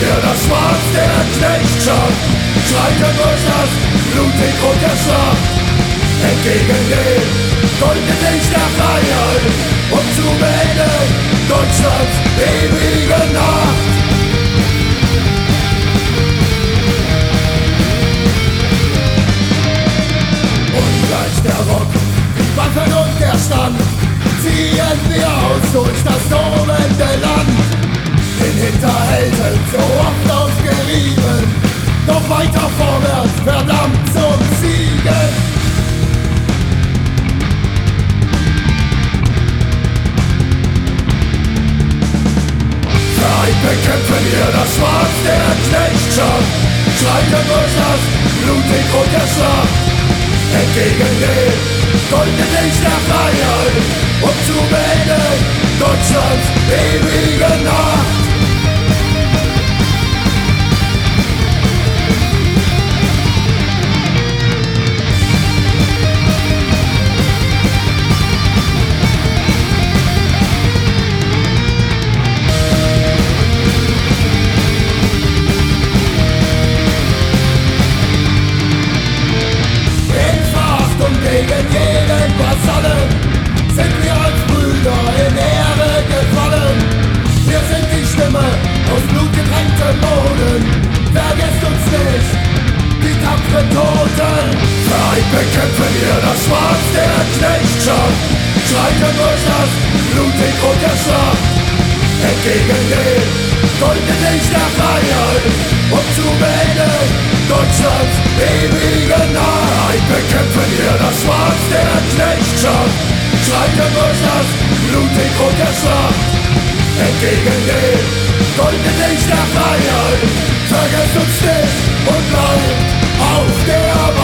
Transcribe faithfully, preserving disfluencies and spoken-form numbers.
wir das Schwarz der Knechtschaft, schreiten durch das Blutegrund der Schlacht, entgegen dem goldenen Licht der Freiheit, um zu beenden Deutschlands ewige Nacht. Ungleich der Rock, die Waffen und der Stand, ziehen wir aus durch das tobende Land. Den Hinterhelden so oft aufgerieben, doch weiter vorwärts, verdammt zum Siegen. Vereint bekämpfen wir das Schwarz der Knechtschaft, schreiten durch das Blutegrund der Schlacht, entgegen dem goldenen Licht der Freiheit, um zu beenden Deutschlands ewige Nacht. Gegen jeden Vasallen sind wir als Brüder in Ehre gefallen. Wir sind die Stimme aus blutgetränktem Boden. Vergesst uns nicht, die tapferen Toten. Vereint bekämpfen wir das Schwarz der Knechtschaft, schreiten durch das Blutegrund der Schlacht, entgegen dem goldenen Licht der Freiheit, um zu beenden Deutschlands ewige Nacht. Bekämpfen wir das Schwarz der Knechtschaft, schreiten durch das Blutegrund der Schlacht, entgegen dem goldenen Licht der Freiheit. Vergesst uns nicht und bleibt auf der Wahl.